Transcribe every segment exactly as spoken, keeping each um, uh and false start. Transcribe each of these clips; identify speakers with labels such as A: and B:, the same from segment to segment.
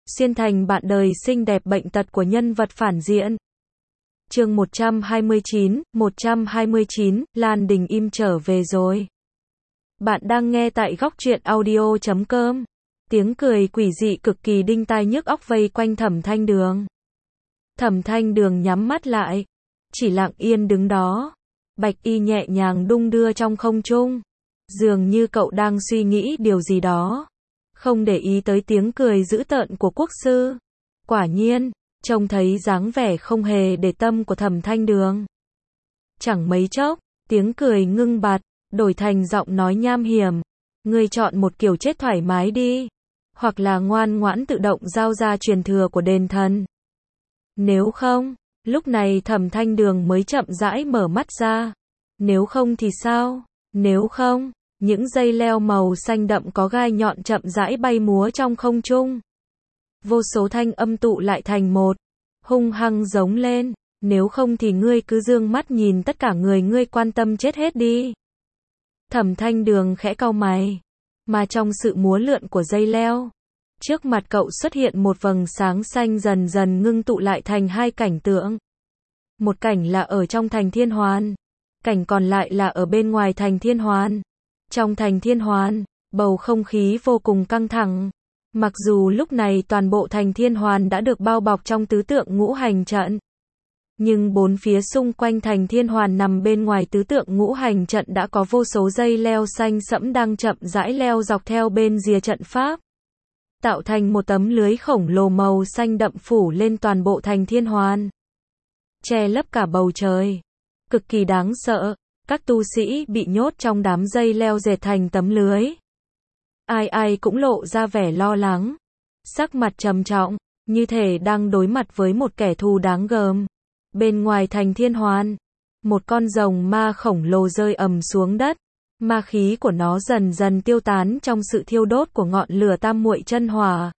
A: xuyên thành bạn đời xinh đẹp bệnh tật của nhân vật phản diện. Chương một trăm hai mươi chín, một trăm hai mươi chín, Lan Đình Im trở về rồi. Bạn đang nghe tại góc truyện audio chấm com. Tiếng cười quỷ dị cực kỳ đinh tai nhức óc vây quanh Thẩm Thanh Đường. Thẩm Thanh Đường nhắm mắt lại, chỉ lặng yên đứng đó. Bạch y nhẹ nhàng đung đưa trong không trung, dường như cậu đang suy nghĩ điều gì đó, không để ý tới tiếng cười dữ tợn của quốc sư. Quả nhiên, trông thấy dáng vẻ không hề để tâm của Thẩm Thanh Đường. Chẳng mấy chốc, tiếng cười ngưng bặt, đổi thành giọng nói nham hiểm. Ngươi chọn một kiểu chết thoải mái đi, hoặc là ngoan ngoãn tự động giao ra truyền thừa của đền thần. Nếu không, lúc này Thẩm Thanh Đường mới chậm rãi mở mắt ra. Nếu không thì sao? Nếu không, những dây leo màu xanh đậm có gai nhọn chậm rãi bay múa trong không trung. Vô số thanh âm tụ lại thành một, hung hăng giống lên. Nếu không thì ngươi cứ dương mắt nhìn tất cả người ngươi quan tâm chết hết đi. Thẩm Thanh Đường khẽ cau mày, mà trong sự múa lượn của dây leo, trước mặt cậu xuất hiện một vầng sáng xanh dần dần ngưng tụ lại thành hai cảnh tượng. Một cảnh là ở trong thành Thiên Hoàn, cảnh còn lại là ở bên ngoài thành Thiên Hoàn. Trong thành Thiên Hoàn, bầu không khí vô cùng căng thẳng. Mặc dù lúc này toàn bộ thành Thiên Hoàn đã được bao bọc trong tứ tượng ngũ hành trận, nhưng bốn phía xung quanh thành Thiên Hoàn nằm bên ngoài tứ tượng ngũ hành trận đã có vô số dây leo xanh sẫm đang chậm rãi leo dọc theo bên rìa trận pháp, tạo thành một tấm lưới khổng lồ màu xanh đậm phủ lên toàn bộ thành Thiên Hoàn, che lấp cả bầu trời. Cực kỳ đáng sợ, các tu sĩ bị nhốt trong đám dây leo dệt thành tấm lưới. Ai ai cũng lộ ra vẻ lo lắng, sắc mặt trầm trọng, như thể đang đối mặt với một kẻ thù đáng gờm. Bên ngoài thành Thiên Hoàn, một con rồng ma khổng lồ rơi ầm xuống đất. Ma khí của nó dần dần tiêu tán trong sự thiêu đốt của ngọn lửa tam muội chân hỏa.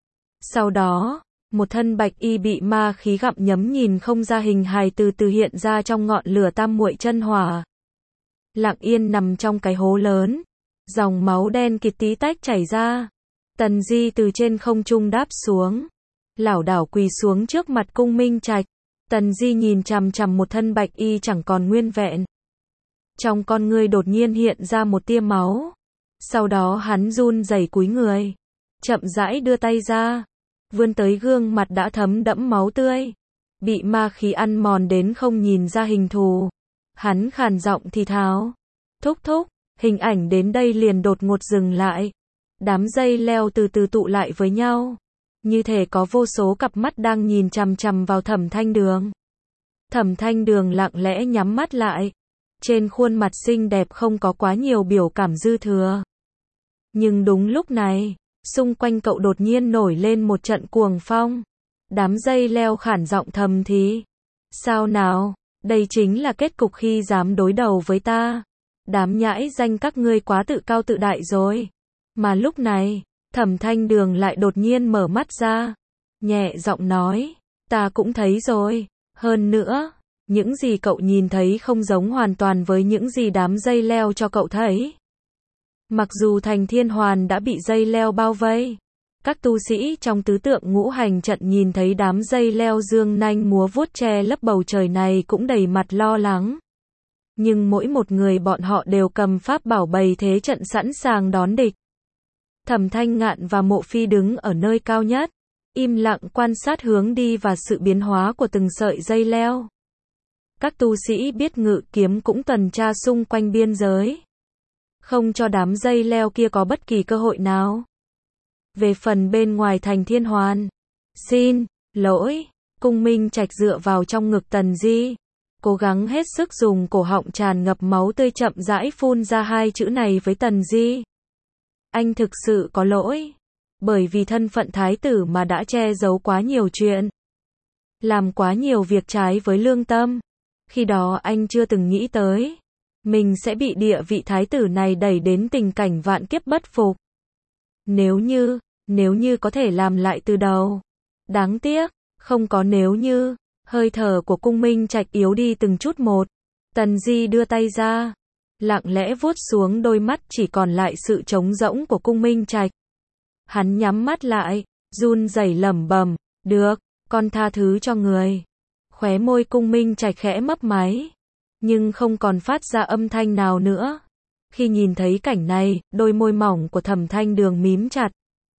A: Sau đó, một thân bạch y bị ma khí gặm nhấm nhìn không ra hình hài từ từ hiện ra trong ngọn lửa tam muội chân hỏa. Lặng yên nằm trong cái hố lớn, dòng máu đen kịt tí tách chảy ra. Tần Di từ trên không trung đáp xuống, lảo đảo quỳ xuống trước mặt Cung Minh Trạch. Tần Di nhìn chằm chằm một thân bạch y chẳng còn nguyên vẹn. Trong con ngươi đột nhiên hiện ra một tia máu. Sau đó hắn run rẩy cúi người, chậm rãi đưa tay ra, vươn tới gương mặt đã thấm đẫm máu tươi, bị ma khí ăn mòn đến không nhìn ra hình thù. Hắn khàn giọng thì thào, thúc thúc. Hình ảnh đến đây liền đột ngột dừng lại. Đám dây leo từ từ tụ lại với nhau, như thể có vô số cặp mắt đang nhìn chằm chằm vào Thẩm Thanh Đường. Thẩm Thanh Đường lặng lẽ nhắm mắt lại, trên khuôn mặt xinh đẹp không có quá nhiều biểu cảm dư thừa. Nhưng đúng lúc này, xung quanh cậu đột nhiên nổi lên một trận cuồng phong. Đám dây leo khản giọng thầm thì, sao nào, đây chính là kết cục khi dám đối đầu với ta. Đám nhãi danh các ngươi quá tự cao tự đại rồi. Mà lúc này, Thẩm Thanh Đường lại đột nhiên mở mắt ra, nhẹ giọng nói, ta cũng thấy rồi. Hơn nữa, những gì cậu nhìn thấy không giống hoàn toàn với những gì đám dây leo cho cậu thấy. Mặc dù thành Thiên Hoàn đã bị dây leo bao vây, các tu sĩ trong tứ tượng ngũ hành trận nhìn thấy đám dây leo dương nanh múa vuốt che lấp bầu trời này cũng đầy mặt lo lắng. Nhưng mỗi một người bọn họ đều cầm pháp bảo bày thế trận sẵn sàng đón địch. Thẩm Thanh Ngạn và Mộ Phi đứng ở nơi cao nhất, im lặng quan sát hướng đi và sự biến hóa của từng sợi dây leo. Các tu sĩ biết ngự kiếm cũng tuần tra xung quanh biên giới, không cho đám dây leo kia có bất kỳ cơ hội nào. Về phần bên ngoài thành Thiên Hoàn, xin lỗi, Cung Minh Trạch dựa vào trong ngực Tần Di, cố gắng hết sức dùng cổ họng tràn ngập máu tươi chậm rãi phun ra hai chữ này với Tần Di. Anh thực sự có lỗi, bởi vì thân phận thái tử mà đã che giấu quá nhiều chuyện, làm quá nhiều việc trái với lương tâm. Khi đó anh chưa từng nghĩ tới, mình sẽ bị địa vị thái tử này đẩy đến tình cảnh vạn kiếp bất phục. Nếu như, nếu như có thể làm lại từ đầu. Đáng tiếc, không có nếu như. Hơi thở của Cung Minh Trạch yếu đi từng chút một. Tần Di đưa tay ra, lặng lẽ vuốt xuống đôi mắt chỉ còn lại sự trống rỗng của Cung Minh Trạch. Hắn nhắm mắt lại, run rẩy lẩm bẩm, được, con tha thứ cho người. Khóe môi Cung Minh Trạch khẽ mấp máy, nhưng không còn phát ra âm thanh nào nữa. Khi nhìn thấy cảnh này, đôi môi mỏng của Thẩm Thanh Đường mím chặt.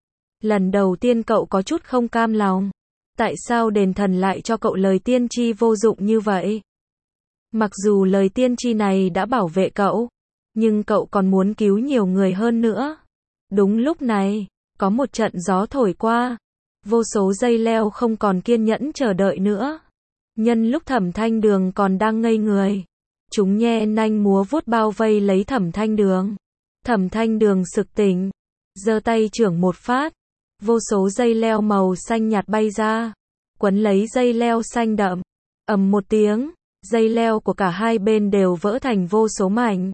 A: Lần đầu tiên cậu có chút không cam lòng. Tại sao đền thần lại cho cậu lời tiên tri vô dụng như vậy? Mặc dù lời tiên tri này đã bảo vệ cậu, nhưng cậu còn muốn cứu nhiều người hơn nữa. Đúng lúc này, có một trận gió thổi qua. Vô số dây leo không còn kiên nhẫn chờ đợi nữa. Nhân lúc Thẩm Thanh Đường còn đang ngây người, chúng nhe nanh múa vuốt bao vây lấy Thẩm Thanh Đường. Thẩm Thanh Đường sực tỉnh, giơ tay chưởng một phát, vô số dây leo màu xanh nhạt bay ra, quấn lấy dây leo xanh đậm. Ầm một tiếng, dây leo của cả hai bên đều vỡ thành vô số mảnh.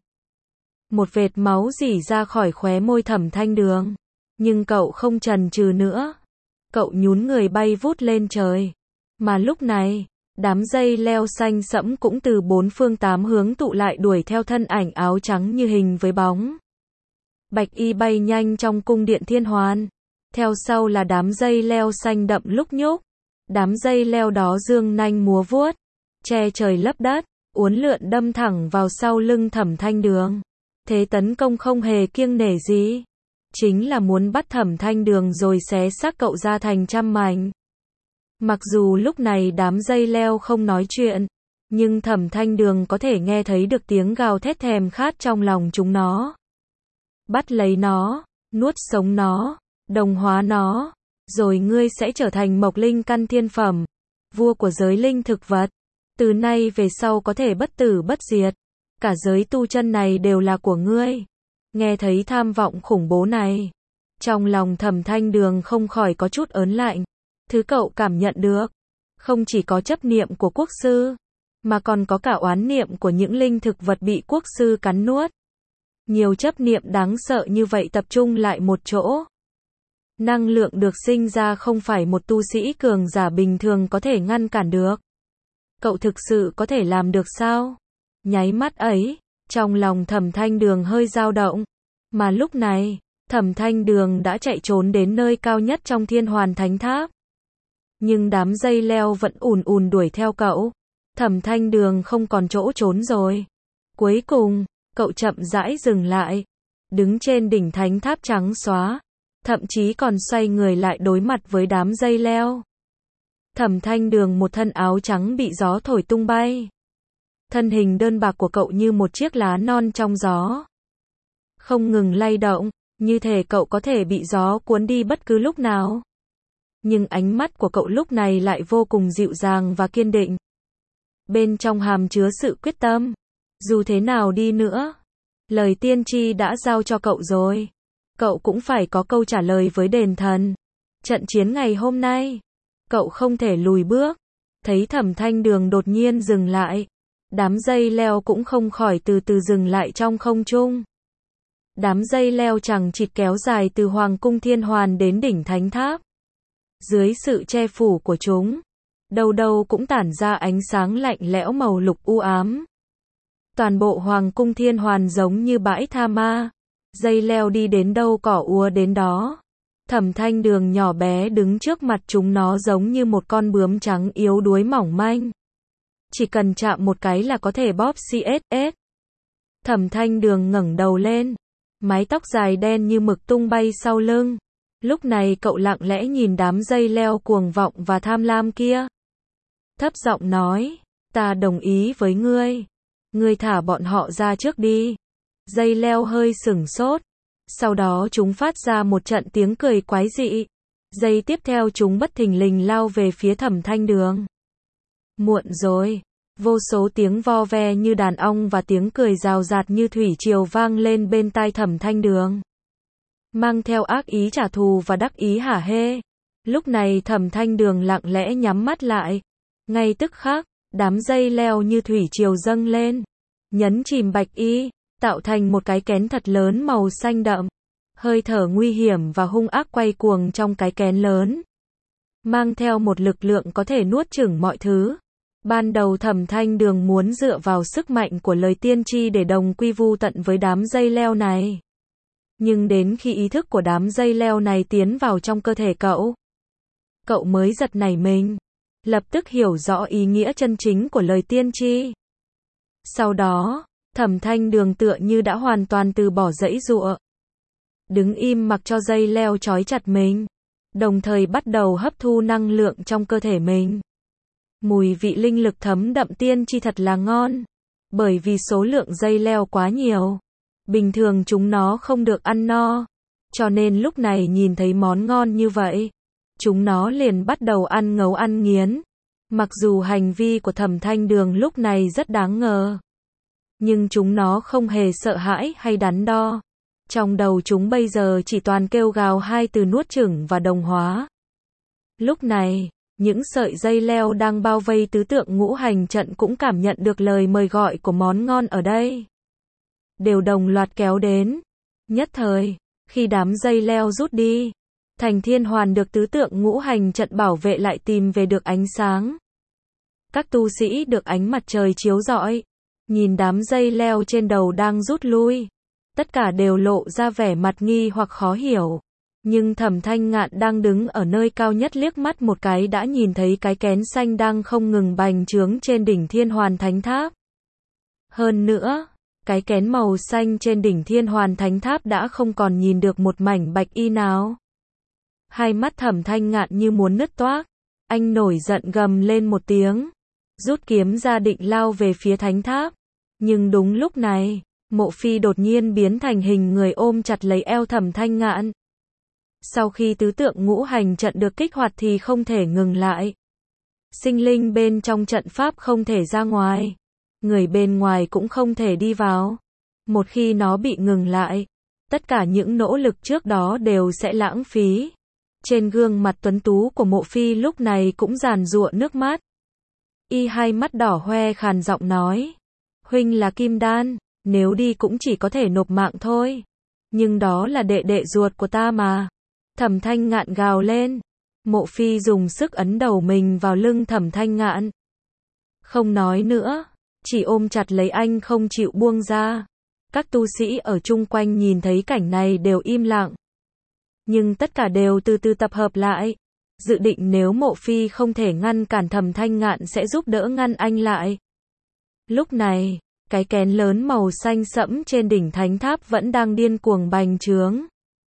A: Một vệt máu rỉ ra khỏi khóe môi Thẩm Thanh Đường, nhưng cậu không chần chừ nữa. Cậu nhún người bay vút lên trời. Mà lúc này, đám dây leo xanh sẫm cũng từ bốn phương tám hướng tụ lại đuổi theo thân ảnh áo trắng như hình với bóng. Bạch y bay nhanh trong cung điện Thiên Hoàn. Theo sau là đám dây leo xanh đậm lúc nhúc. Đám dây leo đó dương nanh múa vuốt, che trời lấp đất, uốn lượn đâm thẳng vào sau lưng Thẩm Thanh Đường. Thế tấn công không hề kiêng nể gì. Chính là muốn bắt Thẩm Thanh Đường rồi xé xác cậu ra thành trăm mảnh. Mặc dù lúc này đám dây leo không nói chuyện, nhưng Thẩm Thanh Đường có thể nghe thấy được tiếng gào thét thèm khát trong lòng chúng nó. Bắt lấy nó, nuốt sống nó, đồng hóa nó, rồi ngươi sẽ trở thành Mộc Linh căn thiên phẩm, vua của giới linh thực vật. Từ nay về sau có thể bất tử bất diệt. Cả giới tu chân này đều là của ngươi. Nghe thấy tham vọng khủng bố này, trong lòng Thẩm Thanh Đường không khỏi có chút ớn lạnh. Thứ cậu cảm nhận được, không chỉ có chấp niệm của quốc sư, mà còn có cả oán niệm của những linh thực vật bị quốc sư cắn nuốt. Nhiều chấp niệm đáng sợ như vậy tập trung lại một chỗ. Năng lượng được sinh ra không phải một tu sĩ cường giả bình thường có thể ngăn cản được. Cậu thực sự có thể làm được sao? Nháy mắt ấy, trong lòng Thẩm Thanh Đường hơi dao động. Mà lúc này, Thẩm Thanh Đường đã chạy trốn đến nơi cao nhất trong Thiên Hoàn Thánh Tháp. Nhưng đám dây leo vẫn ùn ùn đuổi theo cậu. Thẩm Thanh Đường không còn chỗ trốn rồi. Cuối cùng, cậu chậm rãi dừng lại, đứng trên đỉnh thánh tháp trắng xóa, thậm chí còn xoay người lại đối mặt với đám dây leo. Thẩm Thanh Đường một thân áo trắng bị gió thổi tung bay. Thân hình đơn bạc của cậu như một chiếc lá non trong gió, không ngừng lay động, như thể cậu có thể bị gió cuốn đi bất cứ lúc nào. Nhưng ánh mắt của cậu lúc này lại vô cùng dịu dàng và kiên định. Bên trong hàm chứa sự quyết tâm. Dù thế nào đi nữa, lời tiên tri đã giao cho cậu rồi. Cậu cũng phải có câu trả lời với đền thần. Trận chiến ngày hôm nay, cậu không thể lùi bước. Thấy Thẩm Thanh Đường đột nhiên dừng lại, đám dây leo cũng không khỏi từ từ dừng lại trong không trung. Đám dây leo chằng chịt kéo dài từ Hoàng cung Thiên Hoàn đến đỉnh Thánh Tháp. Dưới sự che phủ của chúng, đâu đâu cũng tản ra ánh sáng lạnh lẽo màu lục u ám. Toàn bộ Hoàng cung Thiên Hoàn giống như bãi tha ma, dây leo đi đến đâu cỏ úa đến đó. Thẩm Thanh Đường nhỏ bé đứng trước mặt chúng nó giống như một con bướm trắng yếu đuối mỏng manh. Chỉ cần chạm một cái là có thể bóp xét xét. Thẩm Thanh Đường ngẩng đầu lên, mái tóc dài đen như mực tung bay sau lưng. Lúc này cậu lặng lẽ nhìn đám dây leo cuồng vọng và tham lam kia. Thấp giọng nói, ta đồng ý với ngươi. Ngươi thả bọn họ ra trước đi. Dây leo hơi sửng sốt. Sau đó chúng phát ra một trận tiếng cười quái dị. Giây tiếp theo chúng bất thình lình lao về phía Thẩm Thanh Đường. Muộn rồi. Vô số tiếng vo ve như đàn ong và tiếng cười rào rạt như thủy triều vang lên bên tai Thẩm Thanh Đường, mang theo ác ý trả thù và đắc ý hả hê. Lúc này Thẩm Thanh Đường lặng lẽ nhắm mắt lại. Ngay tức khắc, đám dây leo như thủy triều dâng lên, nhấn chìm Bạch Y, tạo thành một cái kén thật lớn màu xanh đậm. Hơi thở nguy hiểm và hung ác quay cuồng trong cái kén lớn, mang theo một lực lượng có thể nuốt chửng mọi thứ. Ban đầu Thẩm Thanh Đường muốn dựa vào sức mạnh của lời tiên tri để đồng quy vu tận với đám dây leo này. Nhưng đến khi ý thức của đám dây leo này tiến vào trong cơ thể cậu, Cậu mới giật nảy mình, lập tức hiểu rõ ý nghĩa chân chính của lời tiên tri. Sau đó, Thẩm Thanh Đường tựa như đã hoàn toàn từ bỏ giãy giụa, đứng im mặc cho dây leo trói chặt mình, đồng thời bắt đầu hấp thu năng lượng trong cơ thể mình. Mùi vị linh lực thấm đậm tiên tri thật là ngon, bởi vì số lượng dây leo quá nhiều, bình thường chúng nó không được ăn no, cho nên lúc này nhìn thấy món ngon như vậy, chúng nó liền bắt đầu ăn ngấu ăn nghiến. Mặc dù hành vi của Thẩm Thanh Đường lúc này rất đáng ngờ, nhưng chúng nó không hề sợ hãi hay đắn đo. Trong đầu chúng bây giờ chỉ toàn kêu gào hai từ nuốt chửng và đồng hóa. Lúc này, những sợi dây leo đang bao vây tứ tượng ngũ hành trận cũng cảm nhận được lời mời gọi của món ngon ở đây, đều đồng loạt kéo đến. Nhất thời, khi đám dây leo rút đi, Thành Thiên Hoàn được tứ tượng ngũ hành trận bảo vệ lại tìm về được ánh sáng. Các tu sĩ được ánh mặt trời chiếu rọi, nhìn đám dây leo trên đầu đang rút lui, tất cả đều lộ ra vẻ mặt nghi hoặc khó hiểu. Nhưng Thẩm Thanh Ngạn đang đứng ở nơi cao nhất liếc mắt một cái đã nhìn thấy cái kén xanh đang không ngừng bành trướng trên đỉnh Thiên Hoàn Thánh Tháp. Hơn nữa, cái kén màu xanh trên đỉnh Thiên Hoàn Thánh Tháp đã không còn nhìn được một mảnh bạch y nào. Hai mắt Thẩm Thanh Ngạn như muốn nứt toác, anh nổi giận gầm lên một tiếng, rút kiếm ra định lao về phía thánh tháp. Nhưng đúng lúc này, Mộ Phi đột nhiên biến thành hình người ôm chặt lấy eo Thẩm Thanh Ngạn. Sau khi tứ tượng ngũ hành trận được kích hoạt thì không thể ngừng lại. Sinh linh bên trong trận pháp không thể ra ngoài, người bên ngoài cũng không thể đi vào. Một khi nó bị ngừng lại, tất cả những nỗ lực trước đó đều sẽ lãng phí. Trên gương mặt tuấn tú của Mộ Phi lúc này cũng giàn giụa nước mắt. Y hai mắt đỏ hoe khàn giọng nói, huynh là kim đan, nếu đi cũng chỉ có thể nộp mạng thôi. Nhưng đó là đệ đệ ruột của ta mà. Thẩm Thanh Ngạn gào lên. Mộ Phi dùng sức ấn đầu mình vào lưng Thẩm Thanh Ngạn. Không nói nữa, chỉ ôm chặt lấy anh không chịu buông ra. Các tu sĩ ở chung quanh nhìn thấy cảnh này đều im lặng. Nhưng tất cả đều từ từ tập hợp lại, dự định nếu Mộ Phi không thể ngăn cản Thẩm Thanh Ngạn sẽ giúp đỡ ngăn anh lại. Lúc này, cái kén lớn màu xanh sẫm trên đỉnh thánh tháp vẫn đang điên cuồng bành trướng.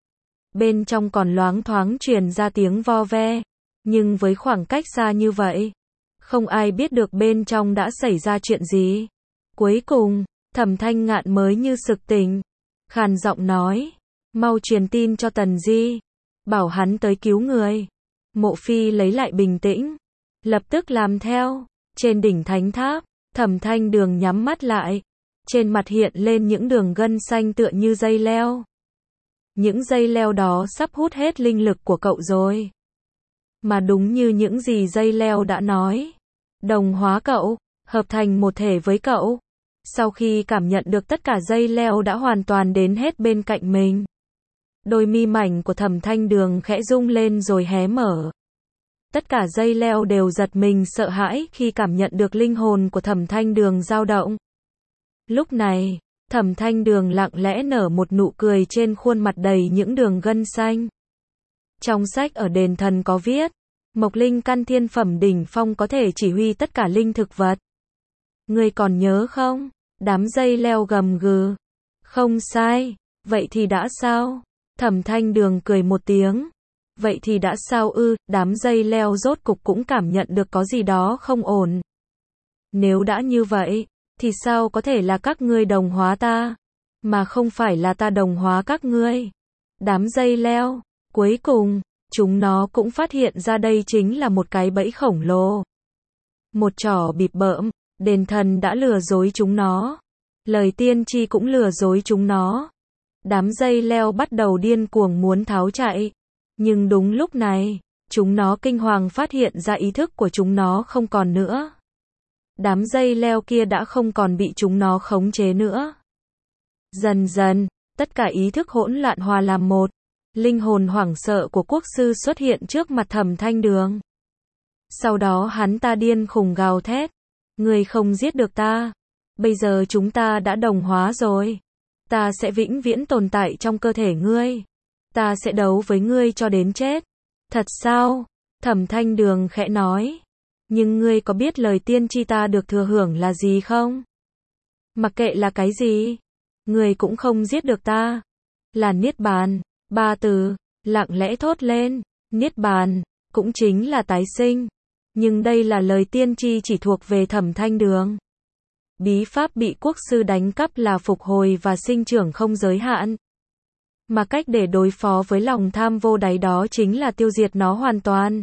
A: Bên trong còn loáng thoáng truyền ra tiếng vo ve, nhưng với khoảng cách xa như vậy, không ai biết được bên trong đã xảy ra chuyện gì. Cuối cùng, Thẩm Thanh Ngạn mới như sực tỉnh, khàn giọng nói, mau truyền tin cho Tần Di, bảo hắn tới cứu người. Mộ Phi lấy lại bình tĩnh, lập tức làm theo. Trên đỉnh thánh tháp, Thẩm Thanh Đường nhắm mắt lại, trên mặt hiện lên những đường gân xanh tựa như dây leo. Những dây leo đó sắp hút hết linh lực của cậu rồi. Mà đúng như những gì dây leo đã nói, đồng hóa cậu, hợp thành một thể với cậu. Sau khi cảm nhận được tất cả dây leo đã hoàn toàn đến hết bên cạnh mình, đôi mi mảnh của Thẩm Thanh Đường khẽ rung lên rồi hé mở. Tất cả dây leo đều giật mình sợ hãi khi cảm nhận được linh hồn của Thẩm Thanh Đường dao động. Lúc này, Thẩm Thanh Đường lặng lẽ nở một nụ cười trên khuôn mặt đầy những đường gân xanh. Trong sách ở đền thần có viết, Mộc Linh căn thiên phẩm đỉnh phong có thể chỉ huy tất cả linh thực vật. Ngươi còn nhớ không? Đám dây leo gầm gừ. Không sai, vậy thì đã sao? Thẩm Thanh Đường cười một tiếng. Vậy thì đã sao ư? Đám dây leo rốt cục cũng cảm nhận được có gì đó không ổn. Nếu đã như vậy, thì sao có thể là các ngươi đồng hóa ta, mà không phải là ta đồng hóa các ngươi? Đám dây leo, cuối cùng, chúng nó cũng phát hiện ra đây chính là một cái bẫy khổng lồ. Một trò bịp bợm, đền thần đã lừa dối chúng nó. Lời tiên tri cũng lừa dối chúng nó. Đám dây leo bắt đầu điên cuồng muốn tháo chạy. Nhưng đúng lúc này, chúng nó kinh hoàng phát hiện ra ý thức của chúng nó không còn nữa. Đám dây leo kia đã không còn bị chúng nó khống chế nữa. Dần dần, tất cả ý thức hỗn loạn hòa làm một. Linh hồn hoảng sợ của quốc sư xuất hiện trước mặt Thẩm Thanh Đường. Sau đó hắn ta điên khùng gào thét. Ngươi không giết được ta. Bây giờ chúng ta đã đồng hóa rồi. Ta sẽ vĩnh viễn tồn tại trong cơ thể ngươi. Ta sẽ đấu với ngươi cho đến chết. Thật sao? Thẩm Thanh Đường khẽ nói. Nhưng ngươi có biết lời tiên tri ta được thừa hưởng là gì không? Mặc kệ là cái gì, ngươi cũng không giết được ta. Là Niết Bàn. Ba từ, lặng lẽ thốt lên. Niết Bàn, cũng chính là tái sinh. Nhưng đây là lời tiên tri chỉ thuộc về Thẩm Thanh Đường. Bí pháp bị quốc sư đánh cắp là phục hồi và sinh trưởng không giới hạn. Mà cách để đối phó với lòng tham vô đáy đó chính là tiêu diệt nó hoàn toàn.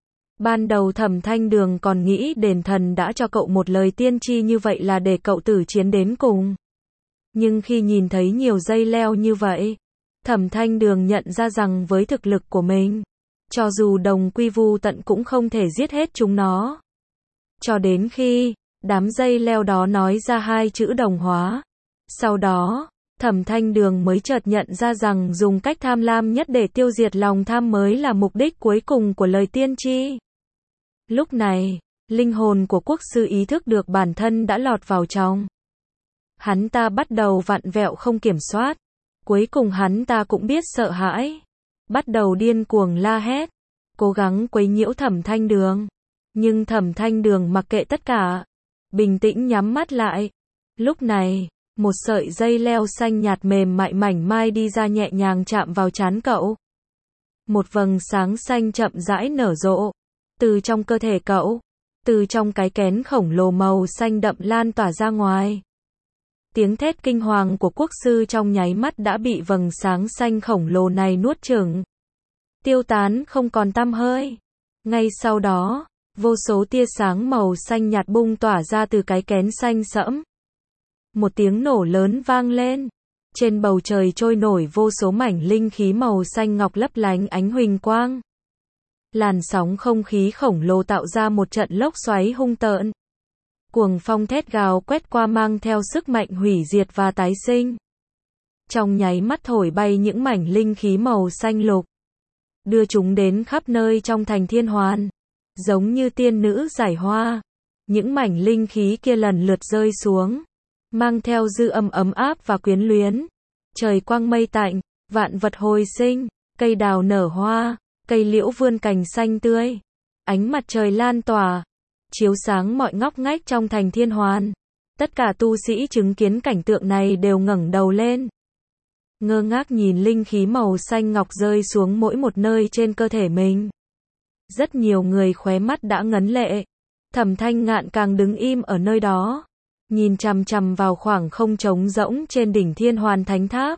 A: Ban đầu Thẩm Thanh Đường còn nghĩ đền thần đã cho cậu một lời tiên tri như vậy là để cậu tử chiến đến cùng. Nhưng khi nhìn thấy nhiều dây leo như vậy, Thẩm Thanh Đường nhận ra rằng với thực lực của mình, cho dù đồng quy vu tận cũng không thể giết hết chúng nó. Cho đến khi đám dây leo đó nói ra hai chữ đồng hóa. Sau đó, Thẩm Thanh Đường mới chợt nhận ra rằng dùng cách tham lam nhất để tiêu diệt lòng tham mới là mục đích cuối cùng của lời tiên tri. Lúc này, linh hồn của quốc sư ý thức được bản thân đã lọt vào trong. Hắn ta bắt đầu vặn vẹo không kiểm soát. Cuối cùng hắn ta cũng biết sợ hãi. Bắt đầu điên cuồng la hét. Cố gắng quấy nhiễu Thẩm Thanh Đường. Nhưng Thẩm Thanh Đường mặc kệ tất cả. Bình tĩnh nhắm mắt lại. Lúc này, một sợi dây leo xanh nhạt mềm mại mảnh mai đi ra nhẹ nhàng chạm vào trán cậu. Một vầng sáng xanh chậm rãi nở rộ. Từ trong cơ thể cậu. Từ trong cái kén khổng lồ màu xanh đậm lan tỏa ra ngoài. Tiếng thét kinh hoàng của quốc sư trong nháy mắt đã bị vầng sáng xanh khổng lồ này nuốt chửng. Tiêu tán không còn tăm hơi. Ngay sau đó, vô số tia sáng màu xanh nhạt bung tỏa ra từ cái kén xanh sẫm. Một tiếng nổ lớn vang lên. Trên bầu trời trôi nổi vô số mảnh linh khí màu xanh ngọc lấp lánh ánh huỳnh quang. Làn sóng không khí khổng lồ tạo ra một trận lốc xoáy hung tợn. Cuồng phong thét gào quét qua mang theo sức mạnh hủy diệt và tái sinh. Trong nháy mắt thổi bay những mảnh linh khí màu xanh lục. Đưa chúng đến khắp nơi trong thành Thiên Hoàn. Giống như tiên nữ giải hoa. Những mảnh linh khí kia lần lượt rơi xuống. Mang theo dư âm ấm áp và quyến luyến. Trời quang mây tạnh, vạn vật hồi sinh, cây đào nở hoa, cây liễu vươn cành xanh tươi. Ánh mặt trời lan tỏa, chiếu sáng mọi ngóc ngách trong thành Thiên Hoàn. Tất cả tu sĩ chứng kiến cảnh tượng này đều ngẩng đầu lên. Ngơ ngác nhìn linh khí màu xanh ngọc rơi xuống mỗi một nơi trên cơ thể mình. Rất nhiều người khóe mắt đã ngấn lệ. Thẩm Thanh Ngạn càng đứng im ở nơi đó. Nhìn chằm chằm vào khoảng không trống rỗng trên đỉnh Thiên Hoàn Thánh Tháp.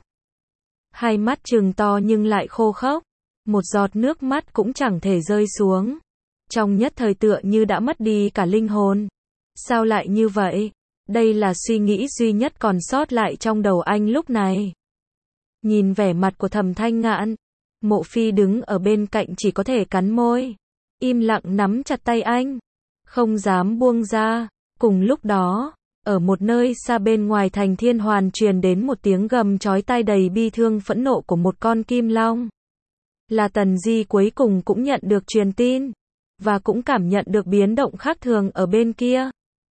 A: Hai mắt trừng to nhưng lại khô khốc. Một giọt nước mắt cũng chẳng thể rơi xuống. Trong nhất thời tựa như đã mất đi cả linh hồn. Sao lại như vậy? Đây là suy nghĩ duy nhất còn sót lại trong đầu anh lúc này. Nhìn vẻ mặt của Thẩm Thanh Ngạn, Mộ Phi đứng ở bên cạnh chỉ có thể cắn môi, im lặng nắm chặt tay anh, không dám buông ra. Cùng lúc đó, ở một nơi xa bên ngoài thành Thiên Hoàn truyền đến một tiếng gầm chói tai đầy bi thương phẫn nộ của một con kim long. Là Tần Di cuối cùng cũng nhận được truyền tin, và cũng cảm nhận được biến động khác thường ở bên kia.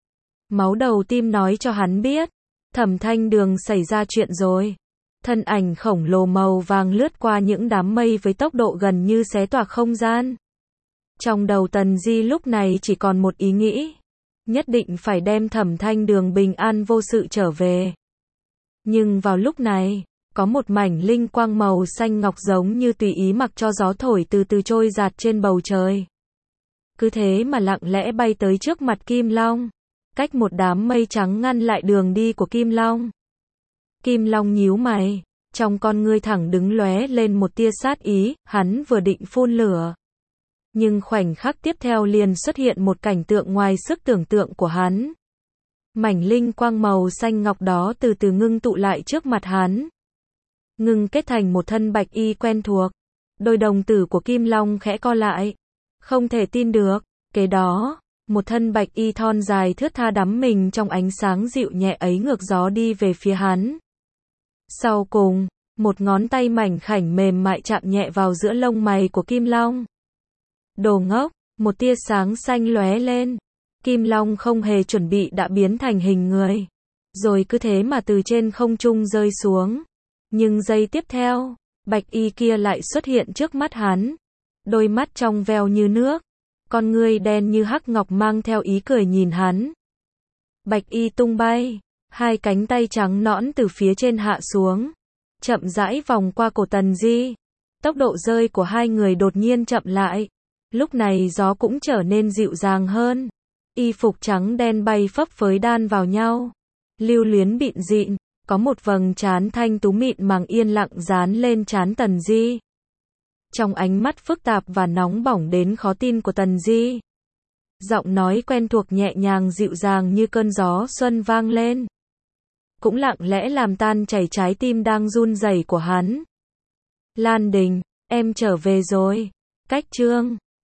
A: Máu đầu tim nói cho hắn biết, Thẩm Thanh Đường xảy ra chuyện rồi. Thân ảnh khổng lồ màu vàng lướt qua những đám mây với tốc độ gần như xé toạc không gian. Trong đầu Tần Di lúc này chỉ còn một ý nghĩ. Nhất định phải đem Thẩm Thanh Đường bình an vô sự trở về. Nhưng vào lúc này, có một mảnh linh quang màu xanh ngọc giống như tùy ý mặc cho gió thổi từ từ trôi dạt trên bầu trời. Cứ thế mà lặng lẽ bay tới trước mặt Kim Long. Cách một đám mây trắng ngăn lại đường đi của Kim Long. Kim Long nhíu mày, trong con ngươi thẳng đứng lóe lên một tia sát ý, hắn vừa định phun lửa. Nhưng khoảnh khắc tiếp theo liền xuất hiện một cảnh tượng ngoài sức tưởng tượng của hắn. Mảnh linh quang màu xanh ngọc đó từ từ ngưng tụ lại trước mặt hắn. Ngưng kết thành một thân bạch y quen thuộc. Đôi đồng tử của Kim Long khẽ co lại. Không thể tin được, kế đó, một thân bạch y thon dài thướt tha đắm mình trong ánh sáng dịu nhẹ ấy ngược gió đi về phía hắn. Sau cùng, một ngón tay mảnh khảnh mềm mại chạm nhẹ vào giữa lông mày của Kim Long. Đồ ngốc, một tia sáng xanh lóe lên. Kim Long không hề chuẩn bị đã biến thành hình người. Rồi cứ thế mà từ trên không trung rơi xuống. Nhưng giây tiếp theo, bạch y kia lại xuất hiện trước mắt hắn. Đôi mắt trong veo như nước. con ngươi đen như hắc ngọc mang theo ý cười nhìn hắn. Bạch y tung bay, hai cánh tay trắng nõn từ phía trên hạ xuống, chậm rãi vòng qua cổ Tần Di. Tốc độ rơi của hai người đột nhiên chậm lại. Lúc này gió cũng trở nên dịu dàng hơn. Y phục trắng đen bay phấp phới đan vào nhau. Lưu luyến bịn dịn, có một vầng trán thanh tú mịn màng yên lặng dán lên trán Tần Di. Trong ánh mắt phức tạp và nóng bỏng đến khó tin của Tần Di, giọng nói quen thuộc nhẹ nhàng dịu dàng như cơn gió xuân vang lên, cũng lặng lẽ làm tan chảy trái tim đang run rẩy của hắn. Lan Đình, em trở về rồi. Cách chương